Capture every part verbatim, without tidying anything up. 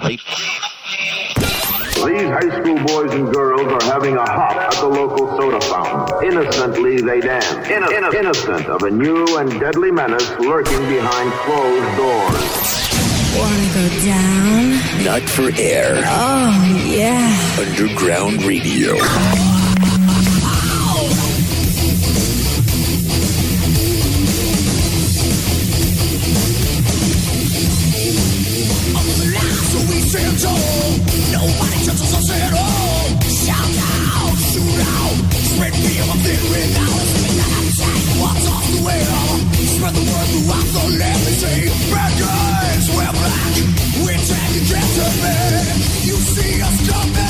These high school boys and girls are having a hop at the local soda fountain. Innocently they dance, Inno- Inno- innocent of a new and deadly menace lurking behind closed doors. Wanna go down? Not for air. Oh, yeah. Underground Radio. Nobody touches us at all. Shout out, shoot out, spread fear of the without us. Make that attack, what's off the wheel? Spread the word throughout the land. They say, bad guys, we're black. We're taking cancer, man. You see us coming.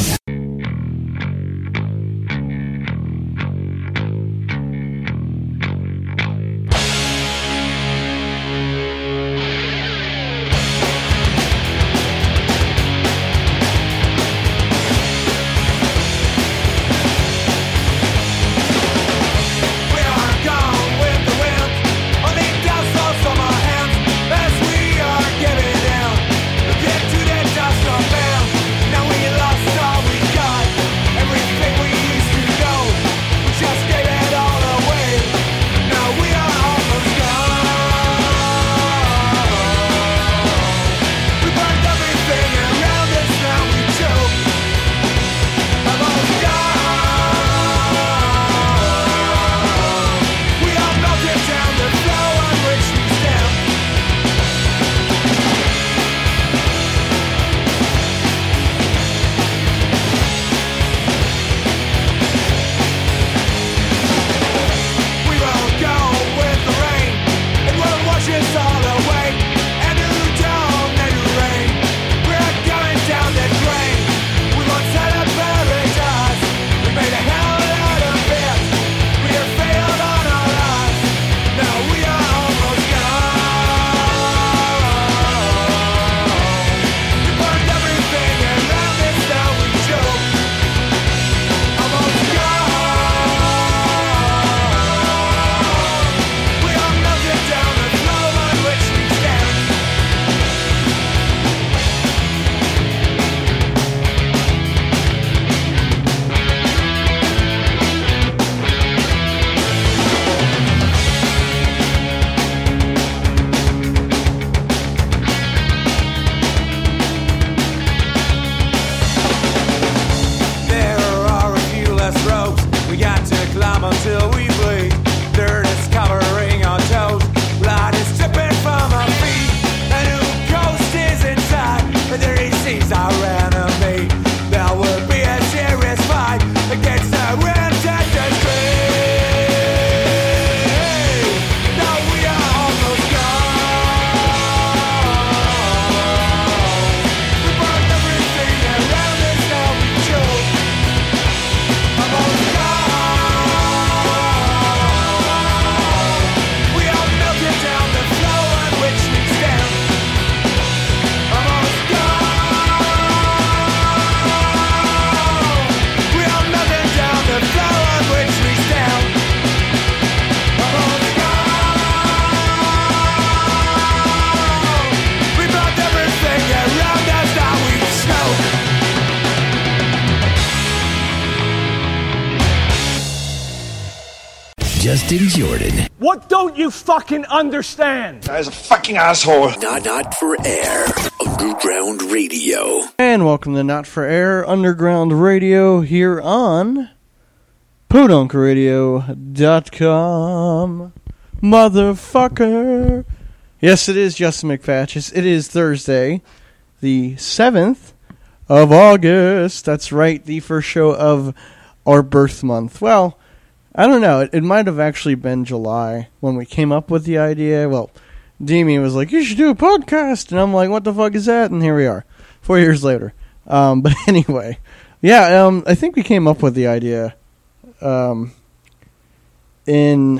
Justin Jordan. What don't you fucking understand? Guy's a fucking asshole. Not, not for air. Underground Radio. And welcome to Not for Air Underground Radio here on podunk radio dot com. Motherfucker. Yes, it is Justin McFatches. It is Thursday, the seventh of August. That's right, the first show of our birth month. Well, I don't know. It, it might have actually been July when we came up with the idea. Well, Demi was like, you should do a podcast. And I'm like, what the fuck is that? And here we are, four years later. Um, but anyway, yeah, um, I think we came up with the idea um, in,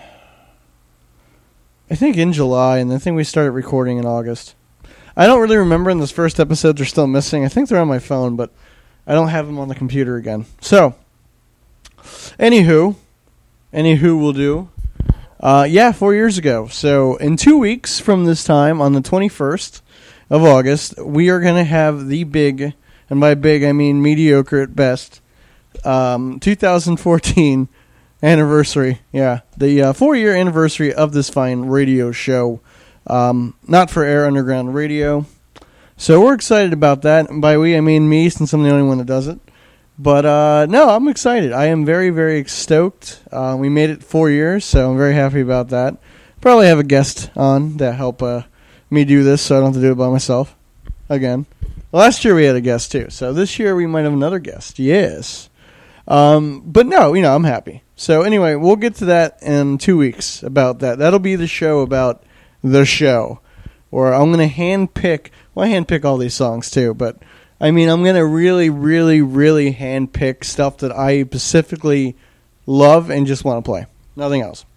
I think in July, and I think we started recording in August. I don't really remember, and those first episodes are still missing. I think they're on my phone, but I don't have them on the computer again. So, anywho... Anywho will do. Uh, yeah, four years ago. So in two weeks from this time, on the twenty-first, of August, we are going to have the big, and by big I mean mediocre at best, um, two thousand fourteen anniversary. Yeah, the uh, four-year anniversary of this fine radio show. Um, not for Air Underground Radio. So we're excited about that. And by we, I mean me, since I'm the only one that does it. But, uh, no, I'm excited. I am very, very stoked. Uh, we made it four years, so I'm very happy about that. Probably have a guest on to help uh, me do this, so I don't have to do it by myself again. Last year we had a guest, too. So this year we might have another guest. Yes. Um, but, no, you know, I'm happy. So, anyway, we'll get to that in two weeks about that. That'll be the show about the show. Or I'm going to hand pick... Well, I hand pick all these songs, too, but... I mean, I'm going to really, really, really handpick stuff that I specifically love and just want to play. Nothing else.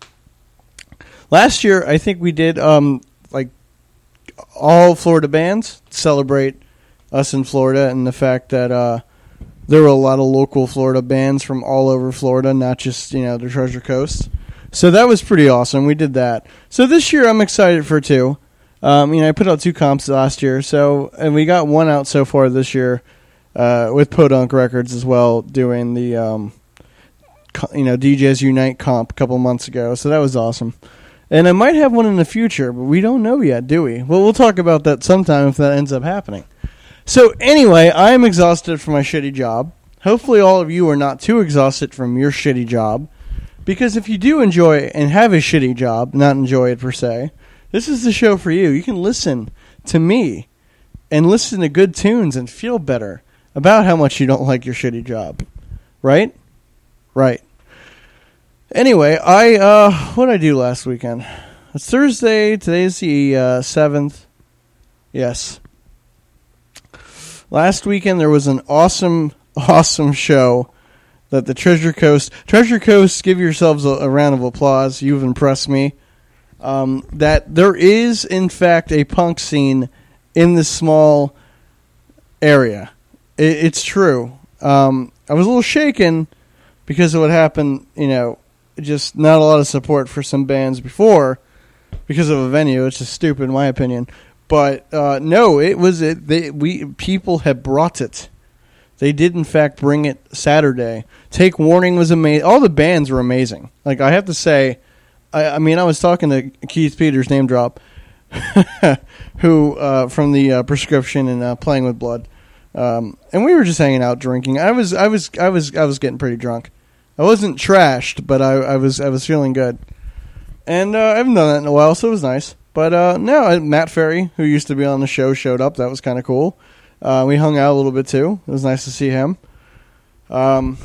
Last year, I think we did, um, like, all Florida bands celebrate us in Florida and the fact that uh, there were a lot of local Florida bands from all over Florida, not just, you know, the Treasure Coast. So that was pretty awesome. We did that. So this year, I'm excited for two. Um, you know, I put out two comps last year, so and we got one out so far this year uh, with Podunk Records as well, doing the um, co- you know D Js Unite comp a couple months ago. So that was awesome. And I might have one in the future, but we don't know yet, do we? Well, we'll talk about that sometime if that ends up happening. So anyway, I am exhausted from my shitty job. Hopefully, all of you are not too exhausted from your shitty job, because if you do enjoy and have a shitty job, not enjoy it per se. This is the show for you. You can listen to me and listen to good tunes and feel better about how much you don't like your shitty job. Right? Right. Anyway, I, uh, what did I do last weekend? It's Thursday. Today's the uh, seventh. Yes. Last weekend there was an awesome, awesome show that the Treasure Coast... Treasure Coast, give yourselves a, a round of applause. You've impressed me. Um, that there is, in fact, a punk scene in this small area. It, it's true. Um, I was a little shaken because of what happened, you know, just not a lot of support for some bands before because of a venue. It's just stupid, in my opinion. But, uh, no, it was, it. They, we, people have brought it. They did, in fact, bring it Saturday. Take Warning was amazing. All the bands were amazing. Like, I have to say... I, I mean, I was talking to Keith Peters, name drop, who uh, from the uh, Prescription and uh, Playing with Blood, um, and we were just hanging out drinking. I was, I was, I was, I was getting pretty drunk. I wasn't trashed, but I, I was, I was feeling good. And uh, I haven't done that in a while, so it was nice. But uh, no, Matt Ferry, who used to be on the show, showed up. That was kind of cool. Uh, we hung out a little bit too. It was nice to see him. Um,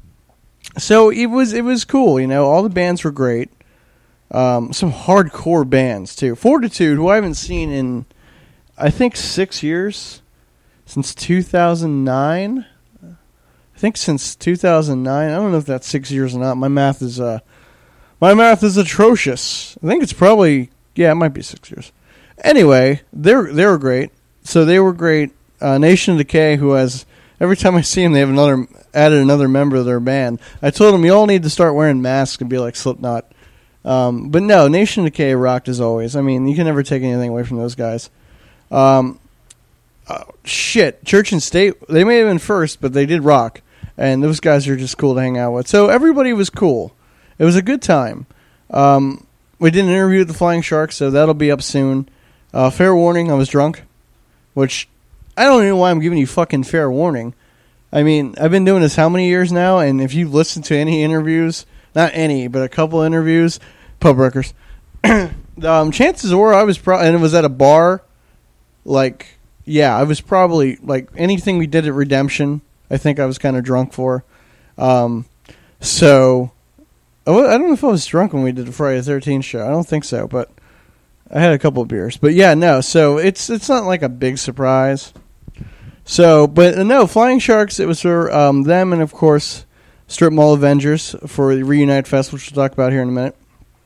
so it was, it was cool. You know, all the bands were great. Um, some hardcore bands, too. Fortitude, who I haven't seen in, I think, six years. Since two thousand nine. I think since two thousand nine. I don't know if that's six years or not. My math is, uh, my math is atrocious. I think it's probably, yeah, it might be six years. Anyway, they're, they were great. So they were great. Uh, Nation of Decay, who has, every time I see them, they have another, added another member of their band. I told them, you all need to start wearing masks and be like Slipknot. Um, but no, Nation of Decay rocked as always. I mean, you can never take anything away from those guys. Um, uh, shit, Church and State, they may have been first, but they did rock. And those guys are just cool to hang out with. So everybody was cool. It was a good time. Um, we did an interview with the Flying Sharks, so that'll be up soon. Uh, fair warning, I was drunk. Which, I don't know why I'm giving you fucking fair warning. I mean, I've been doing this how many years now? And if you've listened to any interviews, not any, but a couple interviews... Pub Records. um, chances were I was probably, and it was at a bar, like, yeah, I was probably, like, anything we did at Redemption, I think I was kind of drunk for. Um, so, I don't know if I was drunk when we did the Friday the thirteenth show. I don't think so, but I had a couple of beers. But yeah, no, so it's it's not like a big surprise. So, but no, Flying Sharks, it was for um, them and, of course, Strip Mall Avengers for the Reunite Fest, which we'll talk about here in a minute.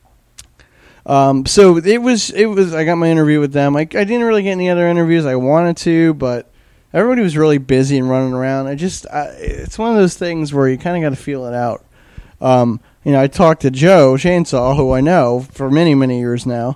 Um, so it was, it was, I got my interview with them. I, I didn't really get any other interviews. I wanted to, but everybody was really busy and running around. I just, I, it's one of those things where you kind of got to feel it out. Um, you know, I talked to Joe Chainsaw, who I know for many, many years now,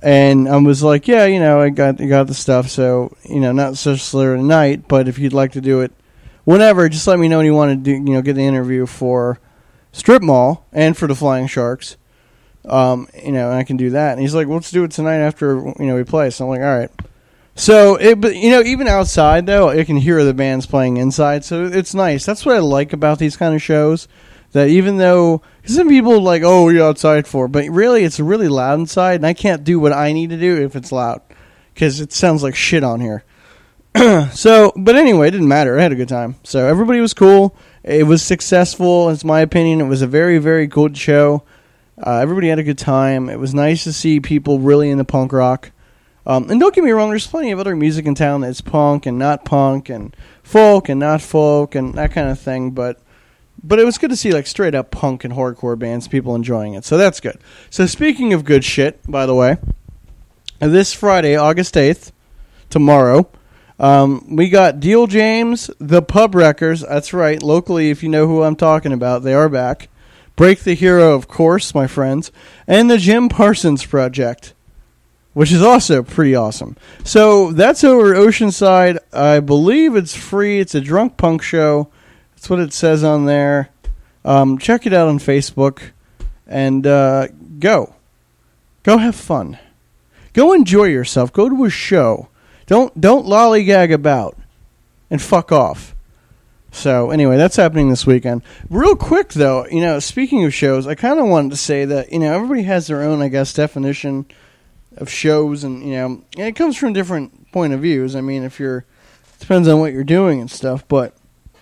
And I was like, yeah, you know, I got I got the stuff, so, you know, not necessarily tonight, but if you'd like to do it whenever, just let me know when you want to do, you know, get the interview for Strip Mall and for the Flying Sharks. Um, you know, and I can do that. And he's like, well, let's do it tonight after, you know, we play. So I'm like, all right. So, it, but, you know, even outside, though, I can hear the bands playing inside, so it's nice. That's what I like about these kind of shows, that even though, because some people are like, oh, what are you outside for? But really, it's really loud inside, and I can't do what I need to do if it's loud, because it sounds like shit on here. So, but anyway, it didn't matter. I had a good time. So everybody was cool. It was successful, in my opinion. It was a very, very good show. Uh, everybody had a good time. It was nice to see people really into punk rock. Um, and don't get me wrong, there's plenty of other music in town that's punk and not punk and folk and not folk and that kind of thing. But but it was good to see like straight up punk and hardcore bands, people enjoying it. So that's good. So speaking of good shit, by the way, this Friday, August eighth, tomorrow, um, we got Deal James, the Pub Wreckers. That's right. Locally, if you know who I'm talking about, they are back. Break the Hero, of course, my friends. And the Jim Parsons Project, which is also pretty awesome. So that's over Oceanside. I believe it's free. It's a drunk punk show. That's what it says on there. Um, check it out on Facebook. And uh, go. Go have fun. Go enjoy yourself. Go to a show. Don't don't lollygag about. And fuck off. So anyway, that's happening this weekend. Real quick, though, you know, speaking of shows, I kind of wanted to say that, you know, everybody has their own, I guess, definition of shows, and you know, and it comes from different point of views. I mean, if you're, it depends on what you're doing and stuff, but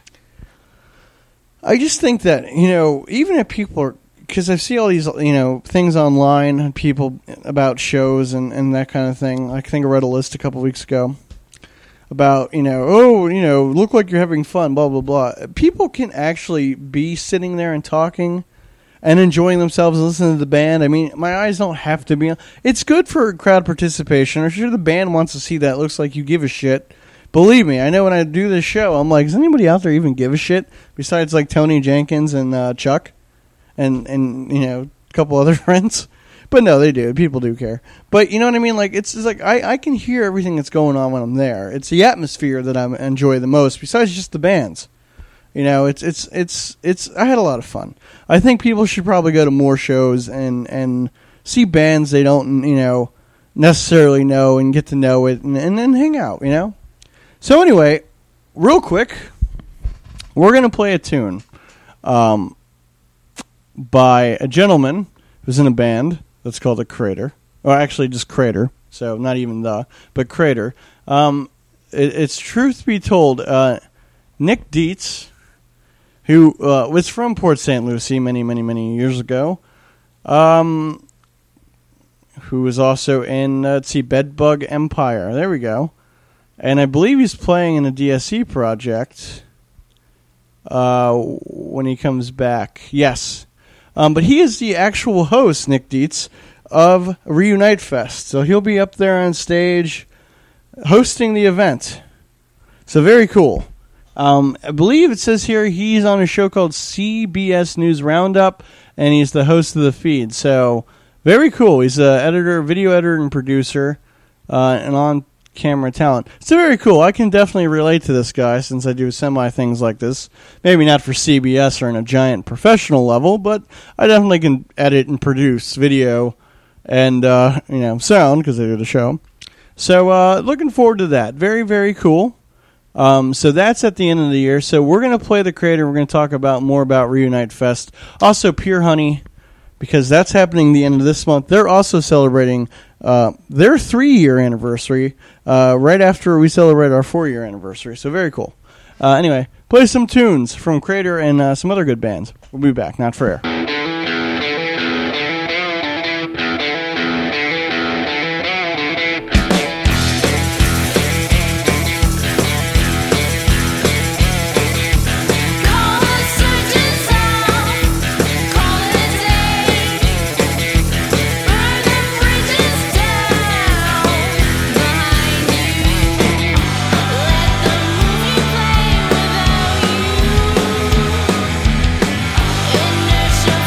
I just think that, you know, even if people are, because I see all these, you know, things online, people about shows and, and that kind of thing. I think I read a list a couple weeks ago about, you know, oh, you know, look like you're having fun, blah, blah, blah. People can actually be sitting there and talking and enjoying themselves and listening to the band. I mean, my eyes don't have to be on. It's good for crowd participation. I'm sure the band wants to see that. It looks like you give a shit. Believe me, I know when I do this show, I'm like, does anybody out there even give a shit? Besides, like, Tony Jenkins and uh, Chuck and, and, you know, a couple other friends. But no, they do. People do care. But you know what I mean? Like, it's, it's like, I, I can hear everything that's going on when I'm there. It's the atmosphere that I enjoy the most, besides just the bands. You know, it's it's it's it's. I had a lot of fun. I think people should probably go to more shows and, and see bands they don't, you know, necessarily know and get to know it and, and then hang out, you know? So anyway, real quick, we're going to play a tune um, by a gentleman who's in a band that's called The Crater. Or actually just Crater, so not even the, but Crater. Um, it, it's truth be told, uh, Nick Dietz, who uh, was from Port Saint Lucie many, many, many years ago, um, who was also in, uh, let's see, Bedbug Empire. There we go. And I believe he's playing in a D S E project uh, when he comes back. Yes. Um, but he is the actual host, Nick Dietz, of Reunite Fest. So he'll be up there on stage hosting the event. So very cool. Um, I believe it says here he's on a show called C B S News Roundup, and he's the host of the feed. So very cool. He's an editor, video editor, and producer, uh, and on-camera talent. So very cool. I can definitely relate to this guy since I do semi things like this. Maybe not for C B S or in a giant professional level, but I definitely can edit and produce video and uh, you know sound because I do the show. So uh, looking forward to that. Very, very cool. Um, so that's at the end of the year. So we're going to play The Crater. We're going to talk about more about Reunite Fest. Also, Pure Honey, because that's happening the end of this month. They're also celebrating uh, their three-year anniversary uh, right after we celebrate our four-year anniversary. So very cool. Uh, anyway, play some tunes from Crater and uh, some other good bands. We'll be back. Not for air. Inertia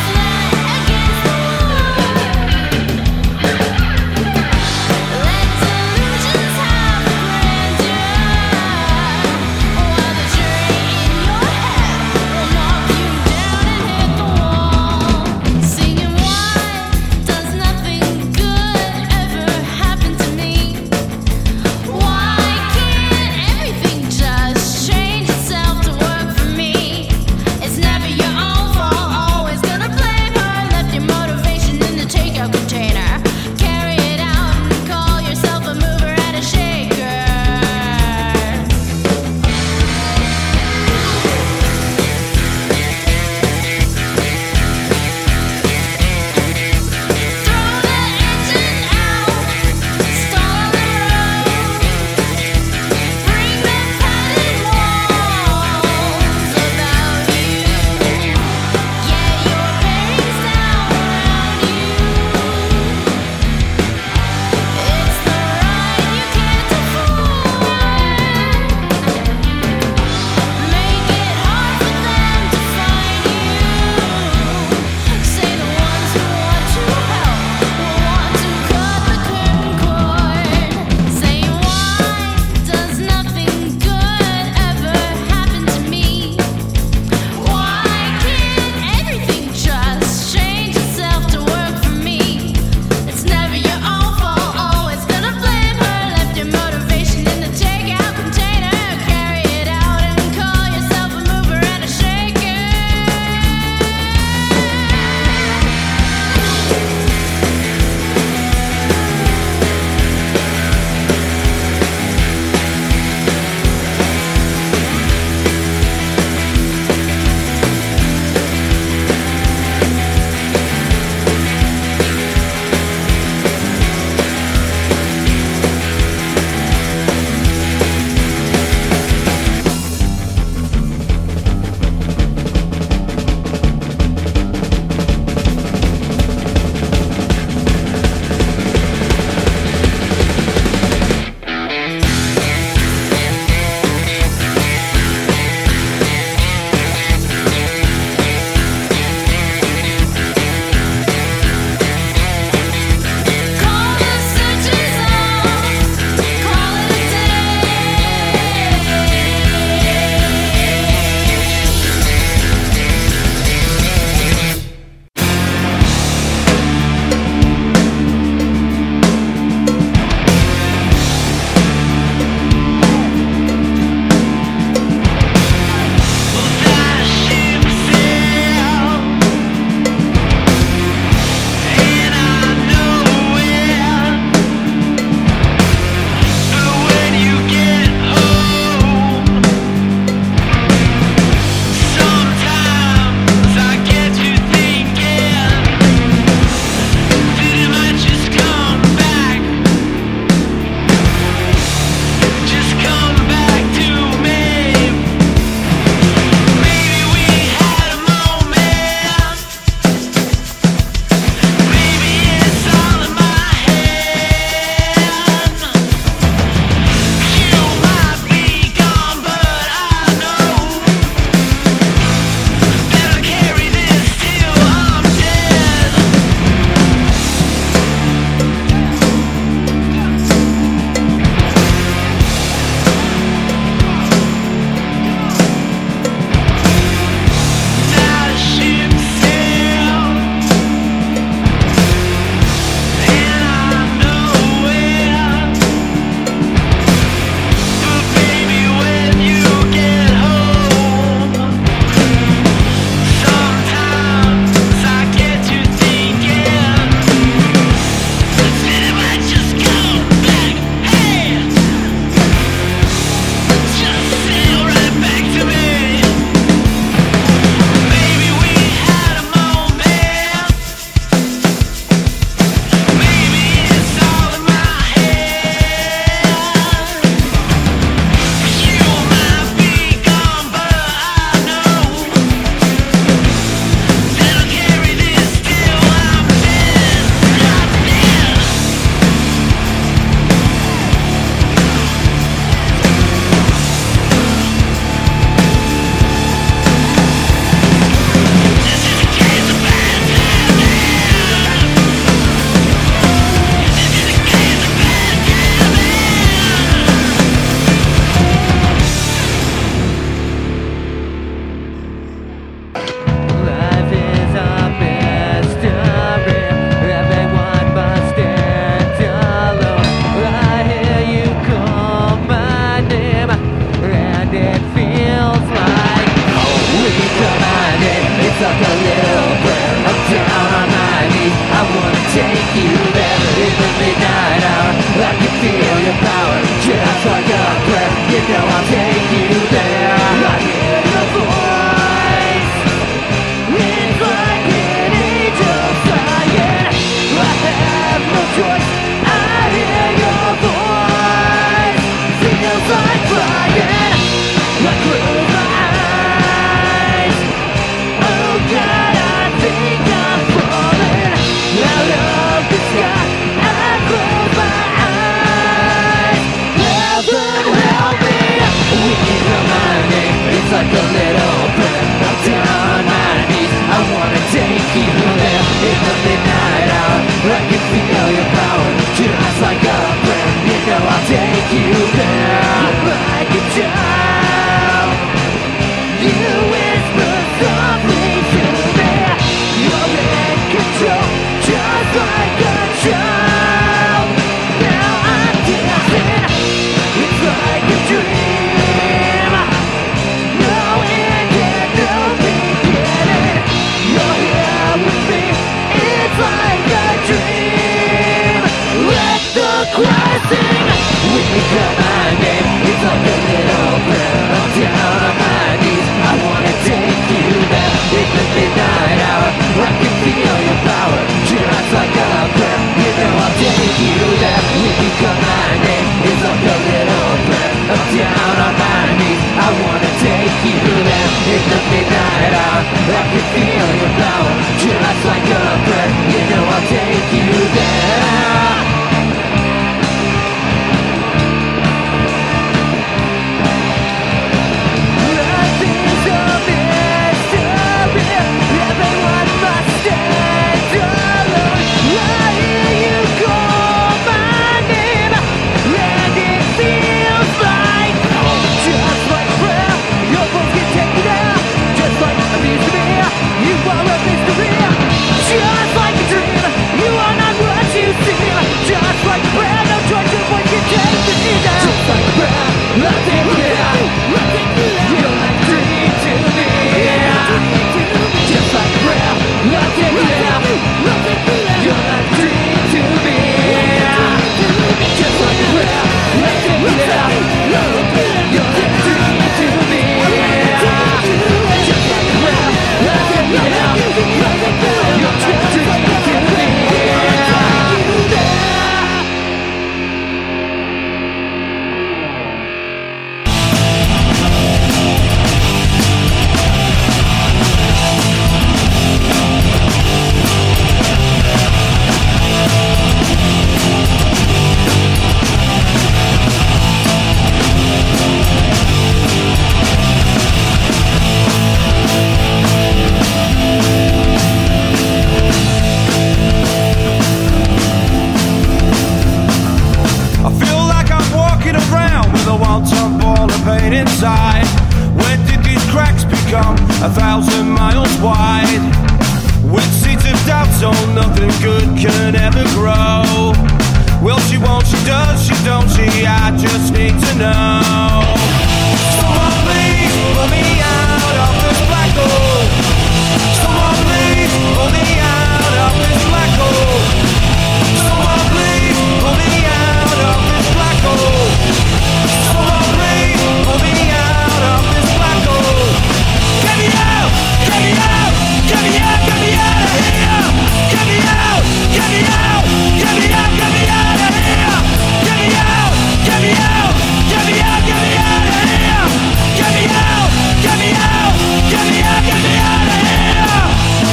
When did these cracks become a thousand miles wide? With seeds of doubt so nothing good can ever grow. Well, she won't, she does, she don't, she, I just need to know. Someone please pull me out of this black hole. Someone please pull me out of this black hole. Someone please pull me out of this black hole. Someone please pull me out of this black hole. Get me out, get me out, get me out, get me out of here. Get me out, get me out, get me out, get me out of here. Get me out, get me out, get me out, get me out of here. Get me out, get me out, get me out, get me out of here.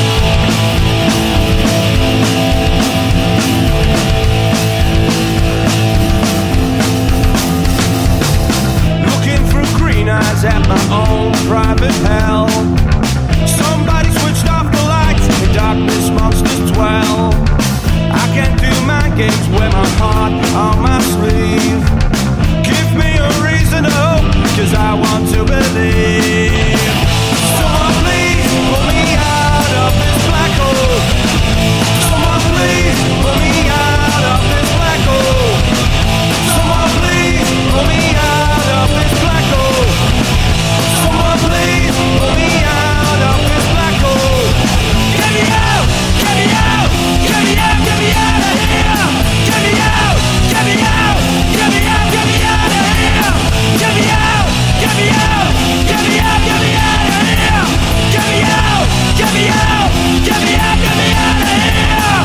Looking through green eyes at my own private hell. Somebody switched off the lights, in darkness monsters dwell. I can't do mind games, wear my heart on my sleeve. Give me a reason to hope, cause I want to believe. Someone please pull me out of this black hole. Someone please pull me out of this black hole. Someone please pull me out of this black hole. Someone please pull me out of this black hole. Get me out, get me out, get me out, get me out of here. Get me out, get me out, get me out, get me out of here. Get me out, get me out, get me out, get me out of here. Get me out, get me out, get me out, get me out of here.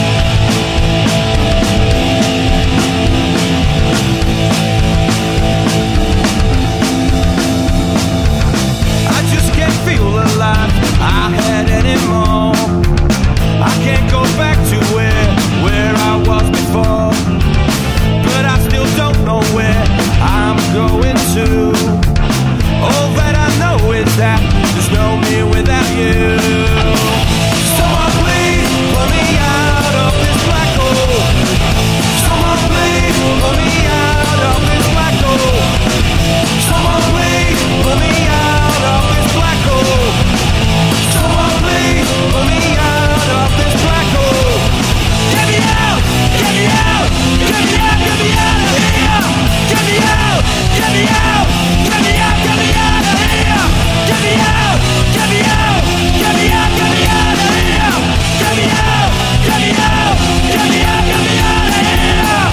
I just can't feel the life I had anymore. I can't go back to where, where I was before. But I still don't know where I'm going to. All that I know is that there's no me without you. Someone please pull me out of this black hole. Someone please pull me out of this black hole. Someone please pull me out of this black hole. Someone please pull me out of this black hole. Get me out, get me out, get me out, get me out of here. Get me out, get me out, get me out, get me out of here. Get me out, get me out, get me out, get me out of here. Get me out, get me out, get me out, get me out of here.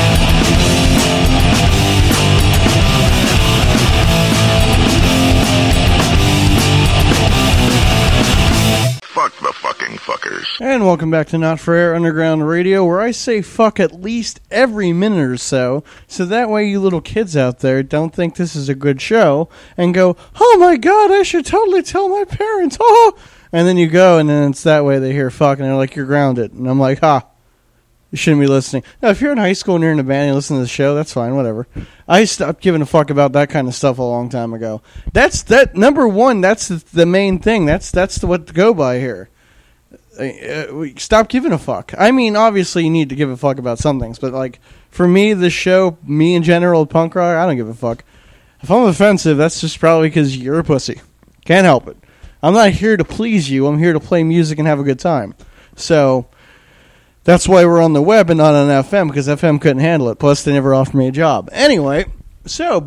Fuck the fucking fuckers. And welcome back to Not For Air Underground Radio, where I say fuck at least every minute or so, so that way you little kids out there don't think this is a good show, and go, oh my god, I should totally tell my parents, oh! And then you go, and then it's that way they hear fuck, and they're like, you're grounded. And I'm like, ha, you shouldn't be listening. Now, if you're in high school and you're in a band and you listen to the show, that's fine, whatever. I stopped giving a fuck about that kind of stuff a long time ago. That's, that, number one, that's the, the main thing. That's, that's the, what to go by here. Uh, stop giving a fuck. I mean, obviously you need to give a fuck about some things, but like for me, this show, me in general, punk rock, I don't give a fuck. If I'm offensive, that's just probably because you're a pussy. Can't help it. I'm not here to please you. I'm here to play music and have a good time. So that's why we're on the web and not on F M, because F M couldn't handle it. Plus, they never offered me a job. Anyway, so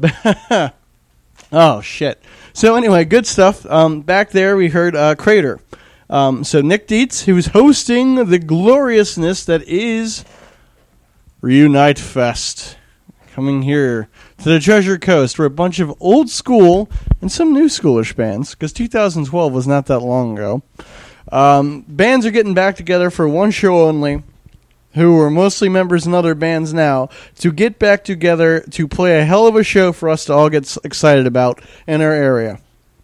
oh shit. So anyway, good stuff. Um, back there, we heard uh, Crater. Um, so Nick Dietz, who's hosting the gloriousness that is Reunite Fest, coming here to the Treasure Coast, where a bunch of old school and some new schoolish bands, because two thousand twelve was not that long ago, um, bands are getting back together for one show only, who are mostly members in other bands now, to get back together to play a hell of a show for us to all get excited about in our area.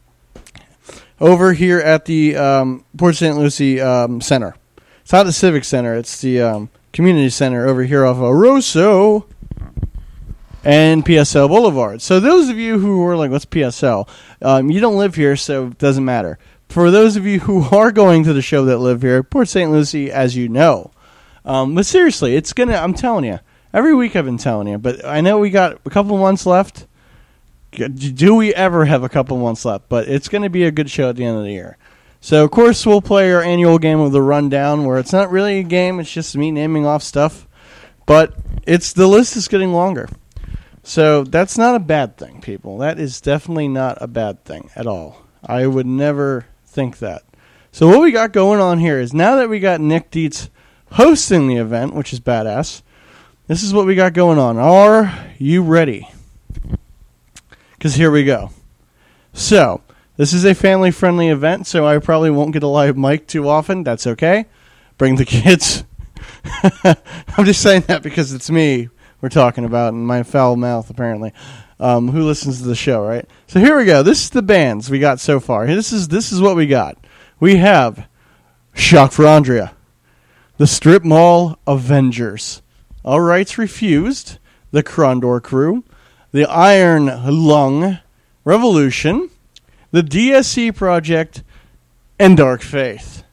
Over here at the um, Port Saint Lucie um, Center. It's not the Civic Center. It's the um, Community Center over here off of Rosso and P S L Boulevard. So those of you who are like, what's P S L? Um, you don't live here, so it doesn't matter. For those of you who are going to the show that live here, Port Saint Lucie, as you know. Um, but seriously, it's going to, I'm telling you, every week I've been telling you, but I know we got a couple of months left. do we ever have a couple months left? But it's going to be a good show at the end of the year. So, of course, we'll play our annual game of the Rundown, where it's not really a game, it's just me naming off stuff. But it's the list is getting longer. So that's not a bad thing, people. That is definitely not a bad thing at all. I would never think that. So what we got going on here is, now that we got Nick Dietz hosting the event, which is badass, this is what we got going on. Are you ready? Because here we go. So, this is a family-friendly event, so I probably won't get a live mic too often. That's okay. Bring the kids. I'm just saying that because it's me we're talking about, and my foul mouth, apparently. Um, who listens to the show, right? So here we go. This is the bands we got so far. This is this is what we got. We have Shock for Andrea, the Strip Mall Avengers, All Rights Refused, the Krondor Crew, the Iron Lung Revolution, the D S C Project, and Dark Faith.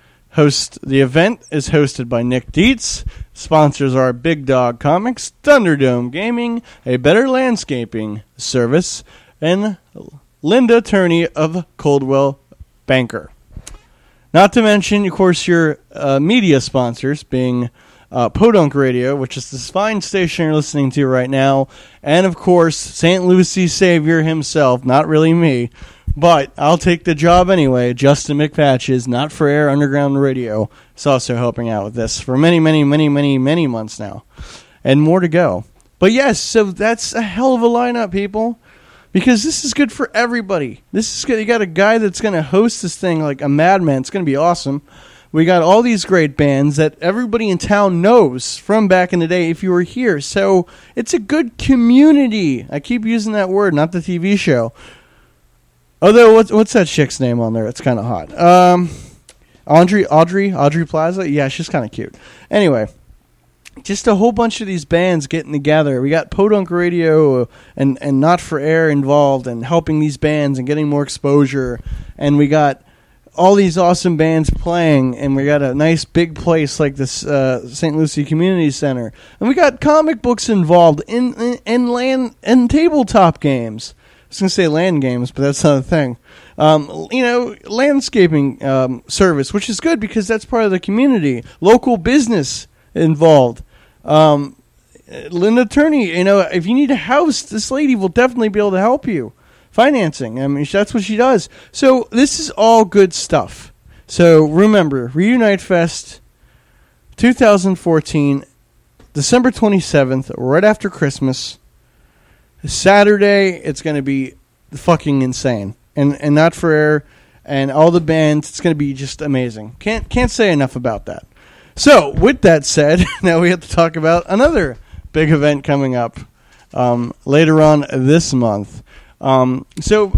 Host the event is hosted by Nick Dietz. Sponsors are Big Dog Comics, Thunderdome Gaming, A Better Landscaping Service, and Linda Turney of Coldwell Banker. Not to mention, of course, your uh, media sponsors being uh, Podunk Radio, which is this fine station you're listening to right now, and of course, Saint Lucie Savior himself, not really me, but I'll take the job anyway. Justin McPatches, Not for Air Underground Radio, is also helping out with this for many, many, many, many, many months now, and more to go. But yes, so that's a hell of a lineup, people, because this is good for everybody. This is good. You got a guy that's going to host this thing like a madman. It's going to be awesome. We got all these great bands that everybody in town knows from back in the day if you were here. So it's a good community. I keep using that word, not the T V show. Although, what's what's that chick's name on there? It's kind of hot. Um, Audrey, Audrey, Audrey Plaza. Yeah, she's kind of cute. Anyway, just a whole bunch of these bands getting together. We got Podunk Radio and and Not for Air involved and helping these bands and getting more exposure. And we got all these awesome bands playing, and we got a nice big place like this uh, Saint Lucie Community Center. And we got comic books involved in in, in land and tabletop games. I was going to say land games, but that's not a thing. Um, you know, landscaping um, service, which is good because that's part of the community. Local business involved. Um, Linda Turney, you know, if you need a house, this lady will definitely be able to help you. Financing, I mean, that's what she does. So this is all good stuff. So remember, Reunite Fest twenty fourteen, December twenty-seventh, right after Christmas. Saturday, it's going to be fucking insane. And and Not for Air and all the bands, it's going to be just amazing. Can't can't say enough about that. So, with that said, now we have to talk about another big event coming up um, later on this month. Um, so,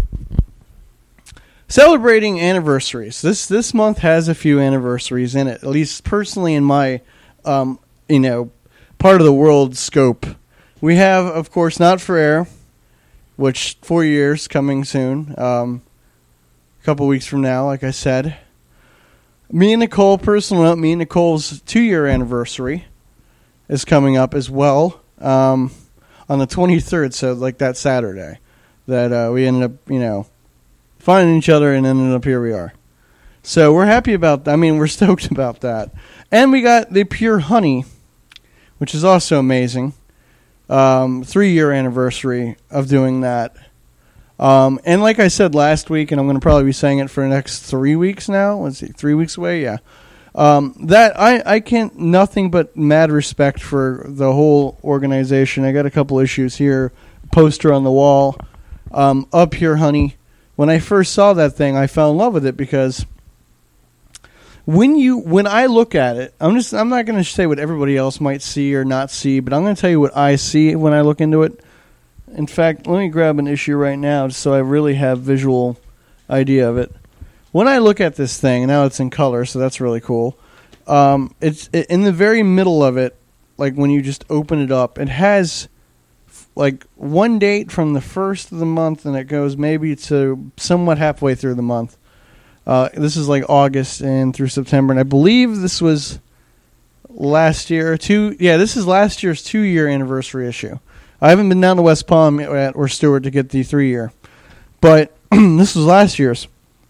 celebrating anniversaries. This this month has a few anniversaries in it, at least personally in my, um, you know, part of the world scope. We have, of course, Not for Air, which four years coming soon, um, a couple weeks from now, like I said. Me and Nicole, personal note, me and Nicole's two-year anniversary is coming up as well um, on the twenty-third, so like that Saturday, that uh, we ended up, you know, finding each other and ended up here we are. So we're happy about that. I mean, we're stoked about that. And we got the Pure Honey, which is also amazing. Um, three-year anniversary of doing that. Um, and like I said last week, and I'm going to probably be saying it for the next three weeks now. Let's see, three weeks away? Yeah. Um, that I, I can't, nothing but mad respect for the whole organization. I got a couple issues here. Poster on the wall. Um, Up Here, Honey. When I first saw that thing, I fell in love with it because when you when I look at it, I'm just I'm not going to say what everybody else might see or not see, but I'm going to tell you what I see when I look into it. In fact, let me grab an issue right now just so I really have visual idea of it. When I look at this thing, now it's in color, so that's really cool. Um, it's it, in the very middle of it, like when you just open it up, it has like one date from the first of the month, and it goes maybe to somewhat halfway through the month. Uh, this is like August and through September, and I believe this was last year. Two, yeah, this is last year's two-year anniversary issue. I haven't been down to West Palm at, or Stewart to get the three-year. But this was last year's.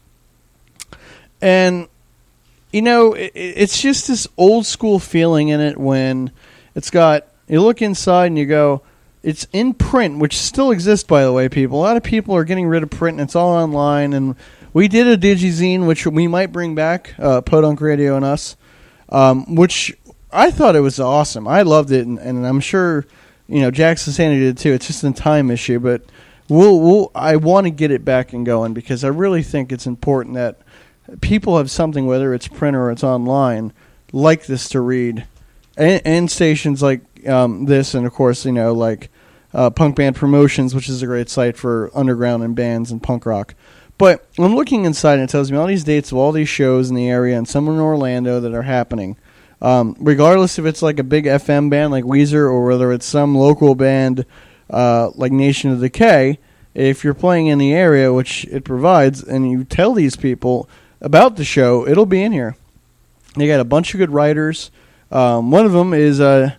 And, you know, it, it's just this old-school feeling in it when it's got, you look inside and you go, it's in print, which still exists, by the way, people. A lot of people are getting rid of print, and it's all online. And we did a digizine, which we might bring back, uh, Podunk Radio and us, um, which I thought it was awesome. I loved it, and, and I'm sure, you know, Jackson Sandy did too. It's just a time issue, but we'll, we'll I want to get it back and going because I really think it's important that people have something, whether it's print or it's online, like this to read, and, and stations like um, this, and of course, you know, like uh, Punk Band Promotions, which is a great site for underground and bands and punk rock. But I'm looking inside, and it tells me all these dates of all these shows in the area, and some in Orlando that are happening. Um, regardless if it's like a big F M band like Weezer or whether it's some local band uh, like Nation of Decay, if you're playing in the area, which it provides, and you tell these people about the show, it'll be in here. They got a bunch of good writers. Um, one of them is uh,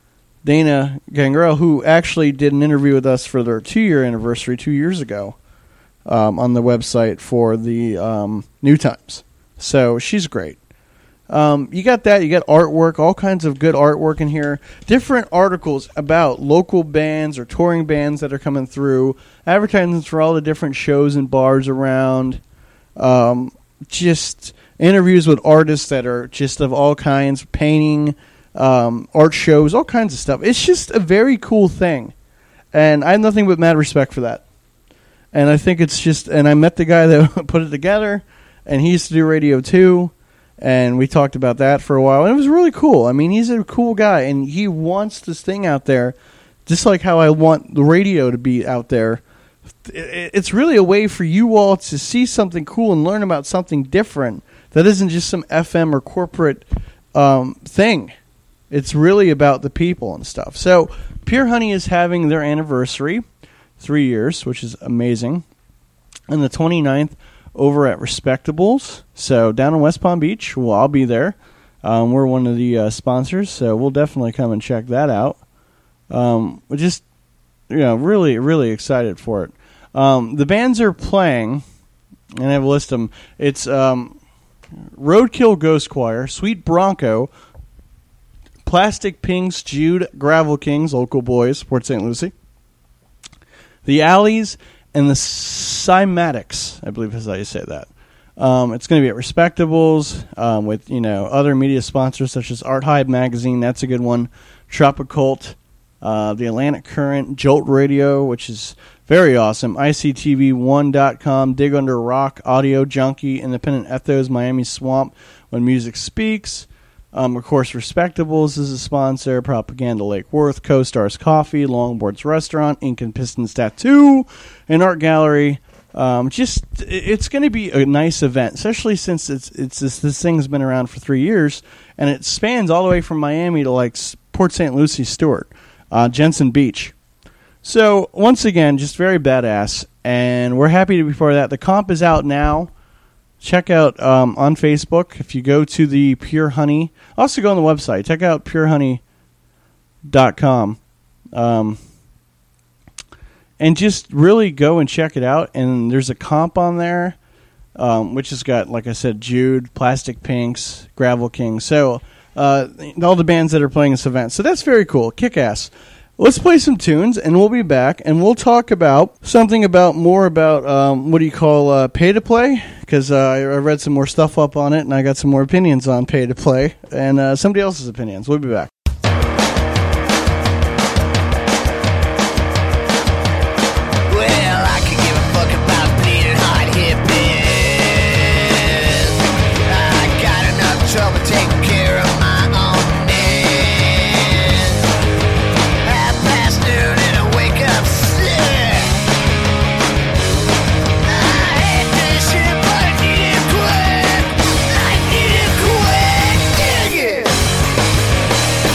Dana Gangrel, who actually did an interview with us for their two-year anniversary two years ago um, on the website for the um, New Times. So she's great. Um, you got that. You got artwork, all kinds of good artwork in here. Different articles about local bands or touring bands that are coming through. Advertisements for all the different shows and bars around. Um, just interviews with artists that are just of all kinds, painting, um, art shows, all kinds of stuff. It's just a very cool thing. And I have nothing but mad respect for that. And I think it's just, and I met the guy that put it together, and he used to do radio too. And we talked about that for a while, and it was really cool. I mean, he's a cool guy, and he wants this thing out there, just like how I want the radio to be out there. It's really a way for you all to see something cool and learn about something different that isn't just some F M or corporate um, thing. It's really about the people and stuff. So Pure Honey is having their anniversary, three years, which is amazing, on the twenty-ninth. Over at Respectables, so down in West Palm Beach. Well, I'll be there. Um, we're one of the uh, sponsors, so we'll definitely come and check that out. Um, we're just, you know, really, really excited for it. Um, the bands are playing, and I have a list of them. It's um, Roadkill Ghost Choir, Sweet Bronco, Plastic Pinks, Jude, Gravel Kings, local boys, Port Saint Lucie, The Alleys, and the Cymatics, I believe is how you say that. Um, it's going to be at Respectables um, with, you know, other media sponsors such as Art Hive Magazine. That's a good one. Tropicult, uh, the Atlantic Current, Jolt Radio, which is very awesome. I C T V one dot com, Dig Under Rock, Audio Junkie, Independent Ethos, Miami Swamp, When Music Speaks. Um, of course, Respectables is a sponsor. Propaganda Lake Worth, Co-Stars Coffee, Longboards Restaurant, Ink and Pistons Tattoo, and Art Gallery. Um, just it's going to be a nice event, especially since it's it's this, this thing's been around for three years, and it spans all the way from Miami to like Port Saint Lucie, Stewart, uh, Jensen Beach. So once again, just very badass, and we're happy to be part of that. The comp is out now. Check out um, on Facebook. If you go to the Pure Honey, also go on the website. Check out pure honey dot com. Um, and just really go and check it out. And there's a comp on there, um, which has got, like I said, Jude, Plastic Pinks, Gravel King. So uh, all the bands that are playing this event. So that's very cool. Kick-ass. Let's play some tunes, and we'll be back, and we'll talk about something about more about, um, what do you call, uh, pay-to-play, because uh, I I read some more stuff up on it, and I got some more opinions on pay-to-play, and uh, somebody else's opinions. We'll be back. Well, I could give a fuck about bleeding hot hippies. I got enough trouble taking care of my own needs. Half past noon and I wake up sick. I hate this shit, but I need it quick. I need it quick. Dig it.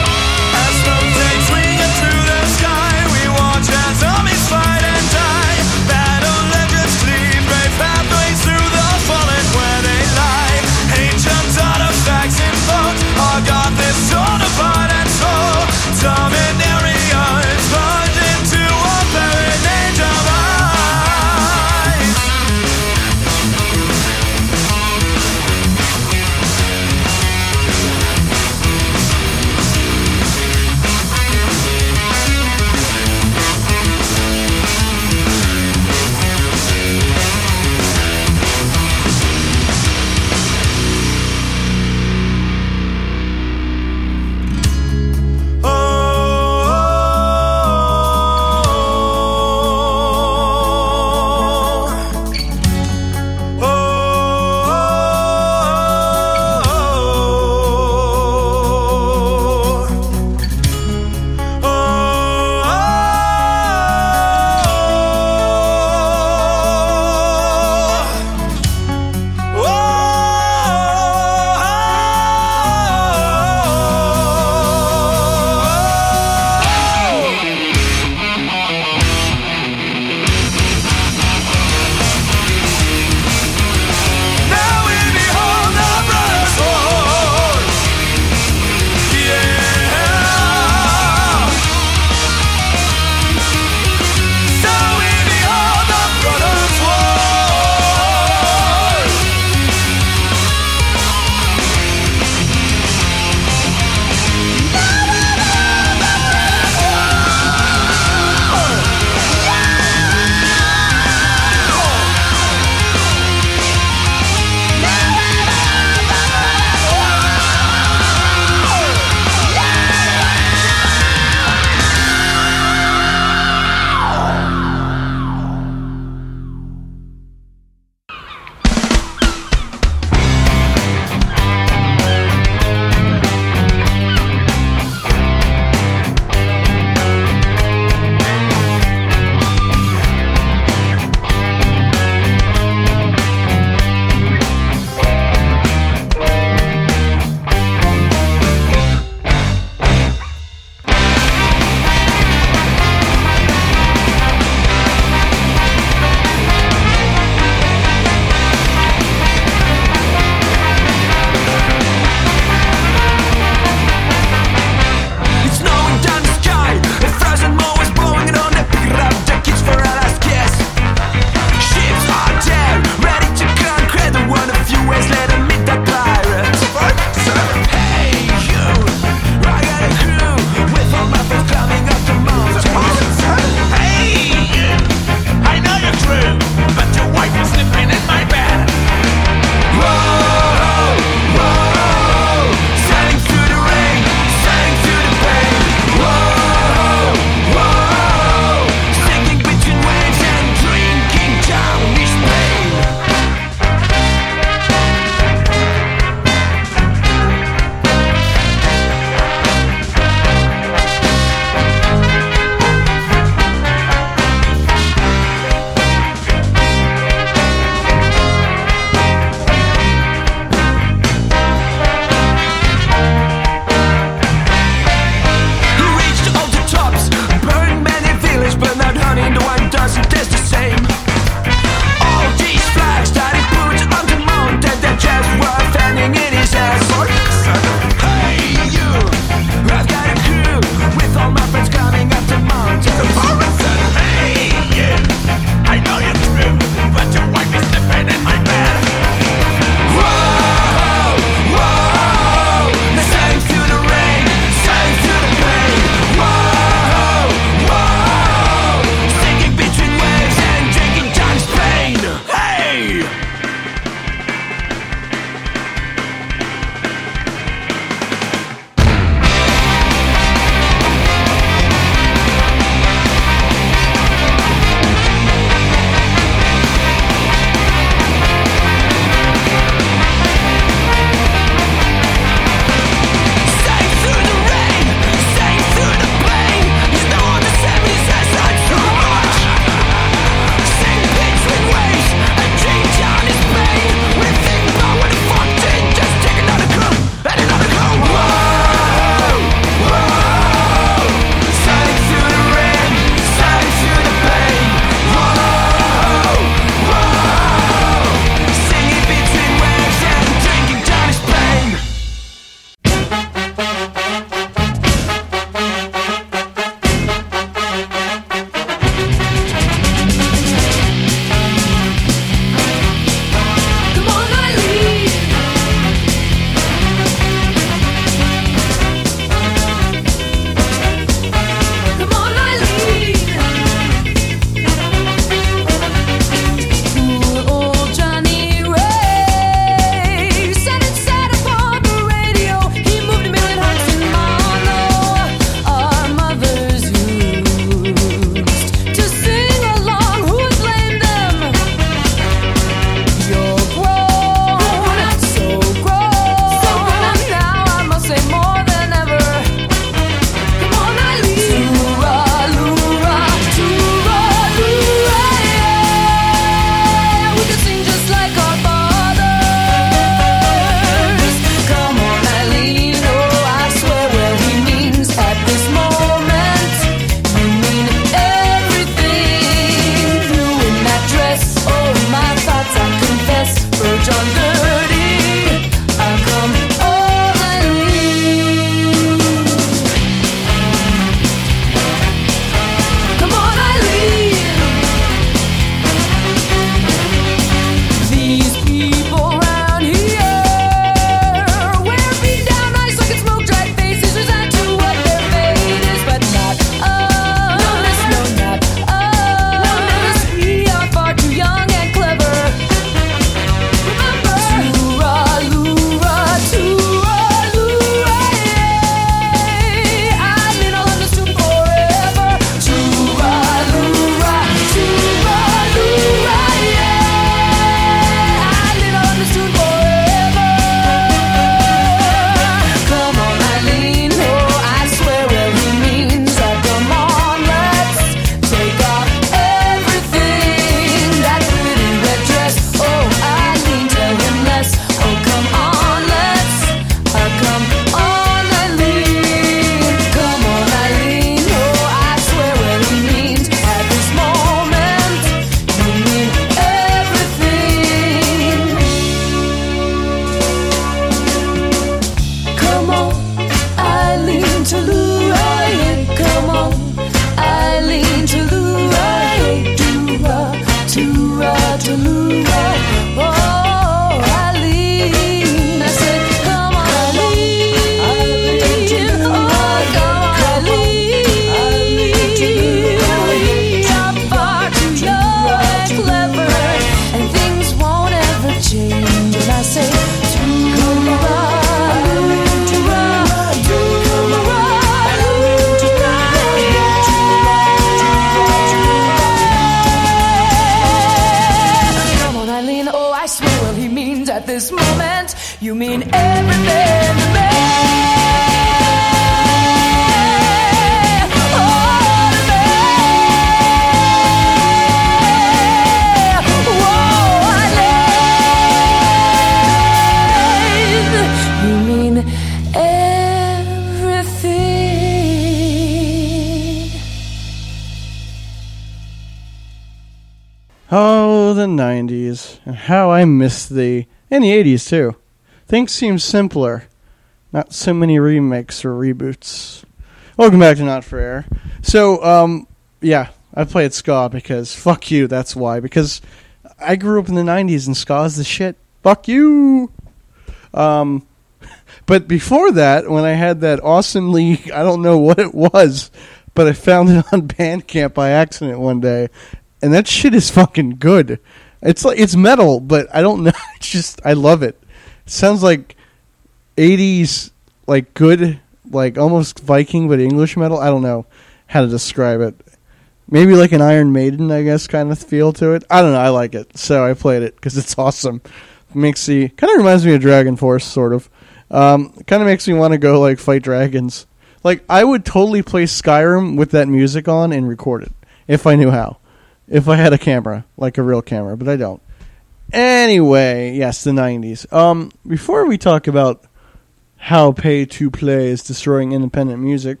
the nineties, and how I miss thee. And the eighties, too. Things seem simpler. Not so many remakes or reboots. Welcome back to Not For Air. So, um, yeah, I played ska because, fuck you, that's why. Because I grew up in the nineties and ska's the shit. Fuck you! Um, but before that, when I had that awesomely, I don't know what it was, but I found it on Bandcamp by accident one day, and that shit is fucking good. It's like it's metal, but I don't know. It's just I love it. It sounds like eighties, like good, like almost Viking, but English metal. I don't know how to describe it. Maybe like an Iron Maiden, I guess, kind of feel to it. I don't know. I like it, so I played it because it's awesome. It makes the kind of reminds me of Dragon Force, sort of. Um, kind of makes me want to go like fight dragons. Like I would totally play Skyrim with that music on and record it if I knew how. If I had a camera, like a real camera, but I don't. Anyway, yes, the nineties. Um, before we talk about how pay-to-play is destroying independent music,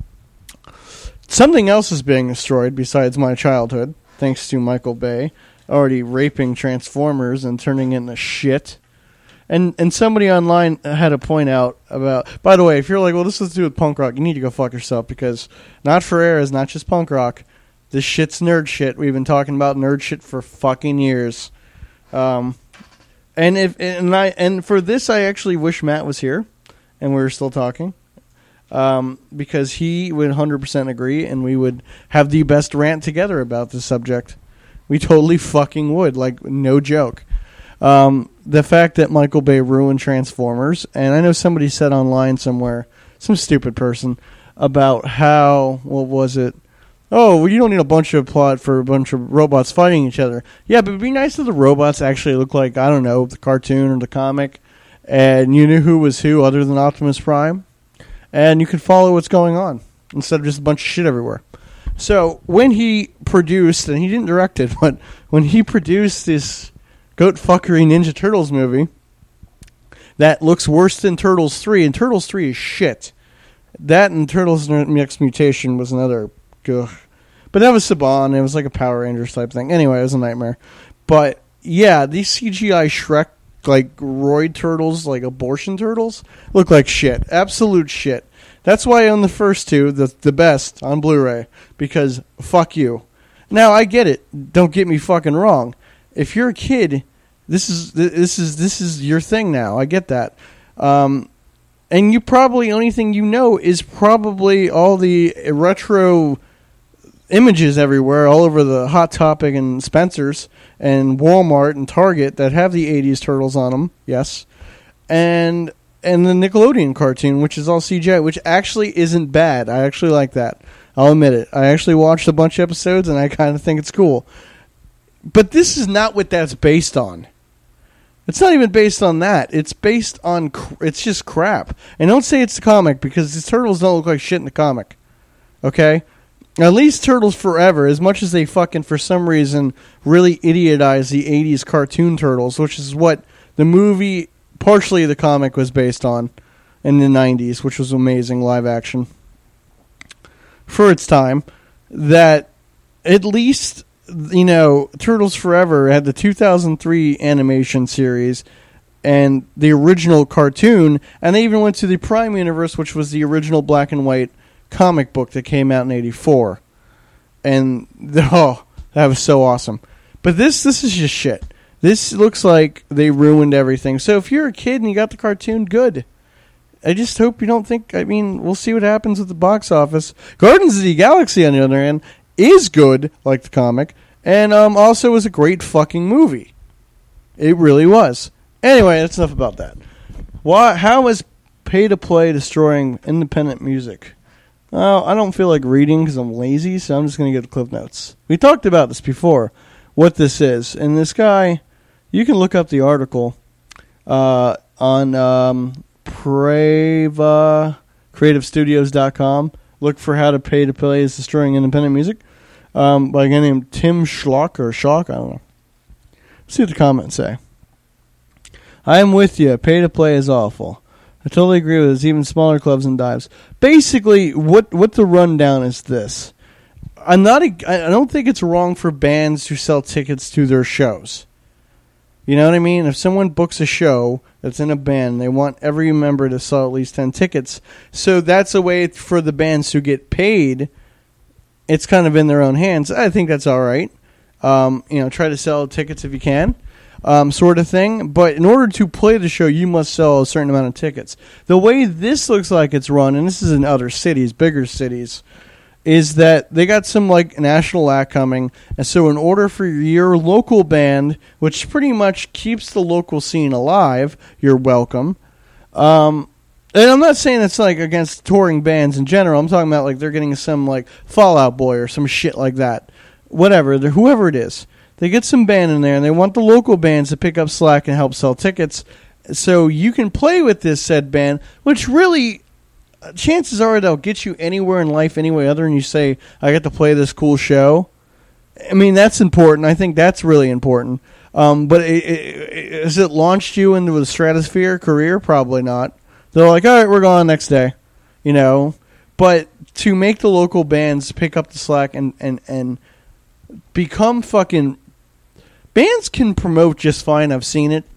something else is being destroyed besides my childhood, thanks to Michael Bay, already raping Transformers and turning it into shit. And and somebody online had to point out about, by the way, if you're like, well, this has to do with punk rock, you need to go fuck yourself, because Not For Air is not just punk rock. This shit's nerd shit. We've been talking about nerd shit for fucking years. Um, and if and I and for this, I actually wish Matt was here, and we were still talking, um, because he would one hundred percent agree, and we would have the best rant together about this subject. We totally fucking would, like no joke. Um, the fact that Michael Bay ruined Transformers, and I know somebody said online somewhere, some stupid person, about how what was it? Oh, well, you don't need a bunch of plot for a bunch of robots fighting each other. Yeah, but it'd be nice if the robots actually looked like, I don't know, the cartoon or the comic, and you knew who was who other than Optimus Prime, and you could follow what's going on, instead of just a bunch of shit everywhere. So, when he produced, and he didn't direct it, but when he produced this goat fuckery Ninja Turtles movie that looks worse than Turtles three, and Turtles three is shit. That and Turtles Next Mutation was another... Ugh. But that was Saban. It was like a Power Rangers type thing. Anyway, it was a nightmare. But yeah, these C G I Shrek like roid turtles, like abortion turtles, look like shit. Absolute shit. That's why I own the first two, the the best, on Blu-ray, because fuck you. Now I get it. Don't get me fucking wrong. If you're a kid, this is this is this is your thing now. I get that. Um, and you probably only thing you know is probably all the retro images everywhere, all over the Hot Topic and Spencer's and Walmart and Target that have the eighties turtles on them, yes, and and the Nickelodeon cartoon, which is all C G I, which actually isn't bad. I actually like that. I'll admit it. I actually watched a bunch of episodes, and I kind of think it's cool. But this is not what that's based on. It's not even based on that. It's based on... Cr- it's just crap. And don't say it's the comic, because these turtles don't look like shit in the comic. Okay? At least Turtles Forever, as much as they fucking, for some reason, really idiotize the eighties cartoon Turtles, which is what the movie, partially the comic, was based on in the nineties, which was amazing live action for its time, that at least, you know, Turtles Forever had the two thousand three animation series and the original cartoon, and they even went to the Prime Universe, which was the original black and white comic book that came out in eighty-four, and the, oh, that was so awesome. But this this is just shit. This looks like they ruined everything. So if you're a kid and you got the cartoon, good. I just hope you don't think, I mean, we'll see what happens with the box office. Guardians of the Galaxy, on the other hand, is good, like the comic, and um, also was a great fucking movie. It really was. Anyway, that's enough about that. Why? How is pay-to-play destroying independent music? Oh, I don't feel like reading because I'm lazy, so I'm just going to get the Cliff Notes. We talked about this before, what this is. And this guy, you can look up the article uh, on um, Prava Creative Studios dot com. Look for how to pay to play is destroying independent music um, by a guy named Tim Schlock or Shock. I don't know. Let's see what the comments say. I am with you. Pay to play is awful. I totally agree with this. Even smaller clubs and dives. Basically, what what the rundown is this. I'm not. A, I don't think it's wrong for bands to sell tickets to their shows. You know what I mean? If someone books a show that's in a band, they want every member to sell at least ten tickets. So that's a way for the bands to get paid. It's kind of in their own hands. I think that's all right. Um, you know, try to sell tickets if you can, um, sort of thing. But in order to play the show, you must sell a certain amount of tickets. The way this looks like it's run, and this is in other cities, bigger cities, is that they got some like national act coming, and so in order for your local band, which pretty much keeps the local scene alive, you're welcome. Um, and I'm not saying it's like against touring bands in general. I'm talking about like they're getting some like Fall Out Boy or some shit like that. Whatever, whoever it is. They get some band in there, and they want the local bands to pick up slack and help sell tickets. So you can play with this said band, which really... chances are they'll get you anywhere in life anyway other than you say, I get to play this cool show. I mean, that's important. I think that's really important. Um, but it, it, has it launched you into the stratosphere career? Probably not. They're like, all right, we're going next day. You know? But to make the local bands pick up the slack and, and, and become fucking... Bands can promote just fine. I've seen it.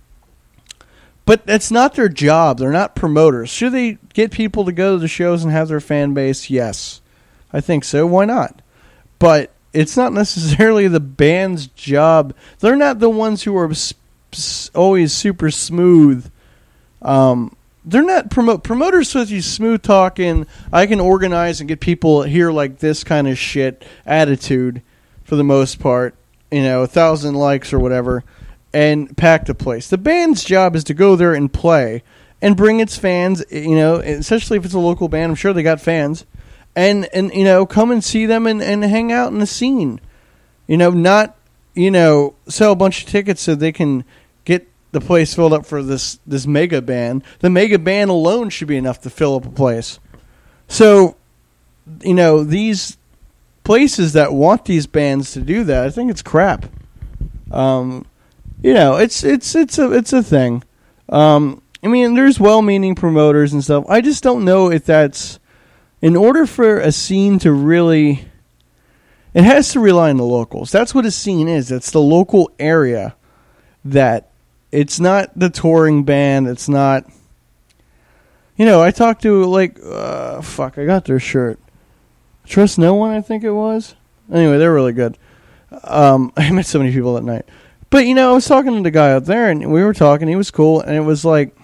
But that's not their job. They're not promoters. Should they get people to go to the shows and have their fan base? Yes. I think so. Why not? But it's not necessarily the band's job. They're not the ones who are sp- always super smooth. Um, they're not promote promoters supposed to be smooth talking. I can organize and get people here like this kind of shit attitude for the most part. You know, a thousand likes or whatever. And pack the place. The band's job is to go there and play and bring its fans, you know, especially if it's a local band. I'm sure they got fans. And, and you know, come and see them and, and hang out in the scene. You know, not, you know, sell a bunch of tickets so they can get the place filled up for this, this mega band. The mega band alone should be enough to fill up a place. So, you know, these places that want these bands to do that, I think it's crap. Um... You know, it's it's it's a it's a thing. Um, I mean, there's well-meaning promoters and stuff. I just don't know if that's in order for a scene to really. It has to rely on the locals. That's what a scene is. It's the local area. That it's not the touring band. It's not. You know, I talked to like uh, fuck. I got their shirt. Trust No One, I think it was. Anyway, they're really good. Um, I met so many people that night. But, you know, I was talking to the guy out there, and we were talking. He was cool, and it was like,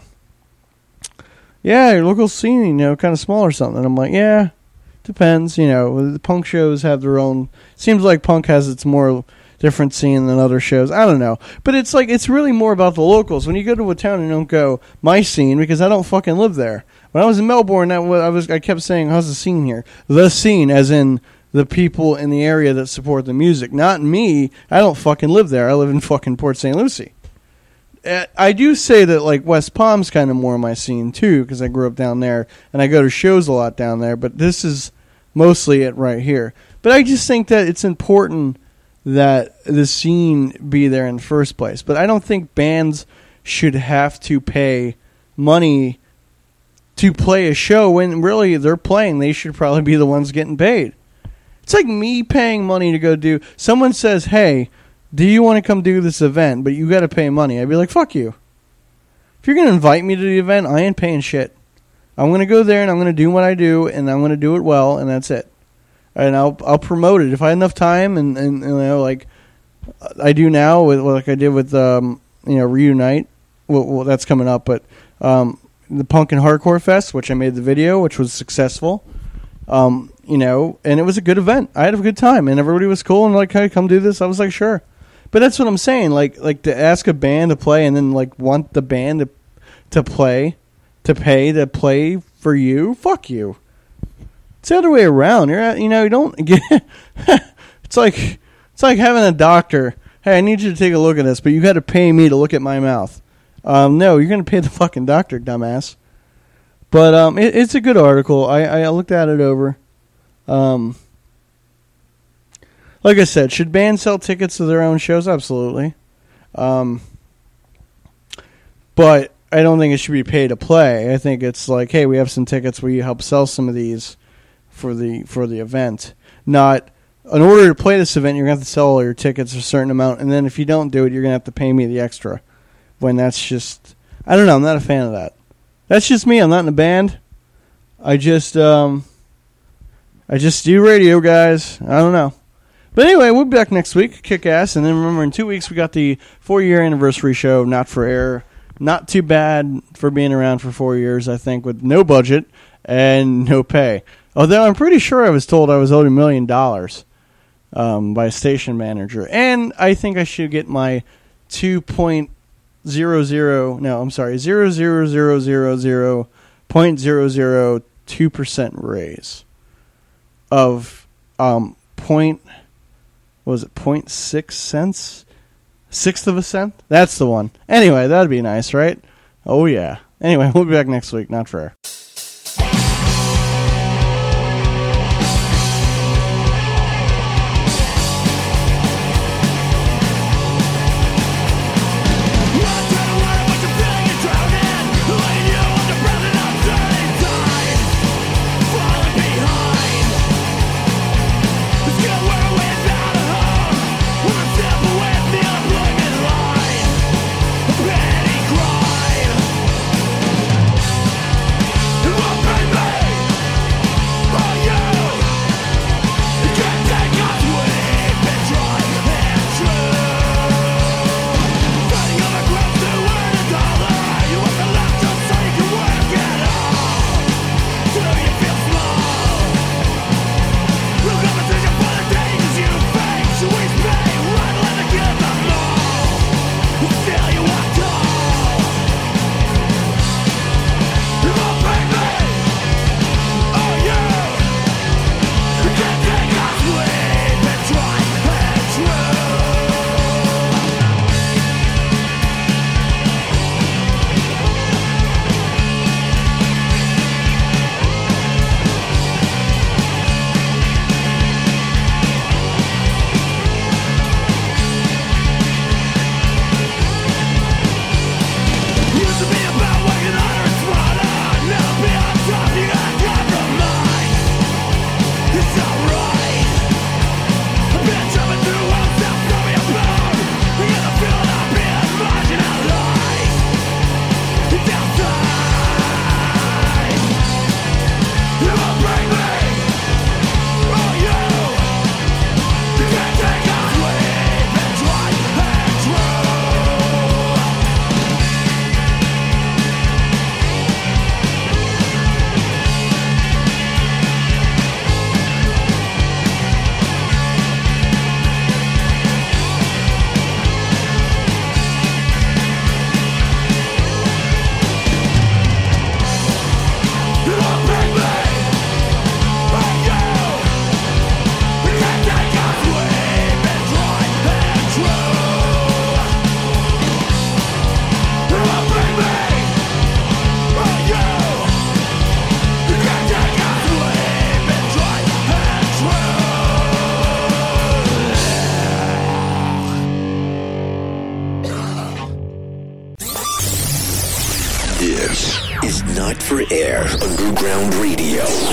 yeah, your local scene, you know, kind of small or something. And I'm like, yeah, depends. You know, the punk shows have their own. Seems like punk has its more different scene than other shows. I don't know. But it's like, it's really more about the locals. When you go to a town, you don't go, my scene, because I don't fucking live there. When I was in Melbourne, that I was I kept saying, how's the scene here? The scene, as in the people in the area that support the music. Not me. I don't fucking live there. I live in fucking Port Saint Lucie. Uh, I do say that, like, West Palm's kind of more my scene, too, because I grew up down there, and I go to shows a lot down there, but this is mostly it right here. But I just think that it's important that the scene be there in the first place. But I don't think bands should have to pay money to play a show when really they're playing. They should probably be the ones getting paid. It's like me paying money to go do... Someone says, hey, do you want to come do this event, but you got to pay money. I'd be like, fuck you. If you're going to invite me to the event, I ain't paying shit. I'm going to go there, and I'm going to do what I do, and I'm going to do it well, and that's it. And I'll I'll promote it. If I have enough time, and, and you know, like I do now, with like I did with, um, you know, Reunite. Well, well, that's coming up, but um, the Punk and Hardcore Fest, which I made the video, which was successful. Um, you know, and it was a good event. I had a good time, and everybody was cool, and like, hey, come do this. I was like, sure. But that's what I'm saying. Like, like to ask a band to play, and then like want the band to to play, to pay to play for you. Fuck you. It's the other way around. You're, you know, you don't get. It's like it's like having a doctor. Hey, I need you to take a look at this, but you got to pay me to look at my mouth. Um, no, you're going to pay the fucking doctor, dumbass. But um, it, it's a good article. I, I looked at it over. Um, like I said, should bands sell tickets to their own shows? Absolutely. Um, but I don't think it should be pay to play. I think it's like, hey, we have some tickets. Will you help sell some of these for the for the event? Not, in order to play this event, you're going to have to sell all your tickets a certain amount, and then if you don't do it, you're going to have to pay me the extra. When that's just, I don't know, I'm not a fan of that. That's just me. I'm not in a band. I just, um, I just do radio, guys. I don't know. But anyway, we'll be back next week, kick ass, and then remember, in two weeks, we got the four-year anniversary show, Not for Air. Not too bad for being around for four years, I think, with no budget and no pay. Although I'm pretty sure I was told I was owed a million dollars. Um, by a station manager, and I think I should get my two point zero zero. No, I'm sorry, zero zero zero zero zero point zero zero two percent raise of um point. What was it point six cents? Sixth of a cent. That's the one. Anyway, that'd be nice, right? Oh yeah. Anyway, we'll be back next week. Not for air. Not for Air Underground Radio.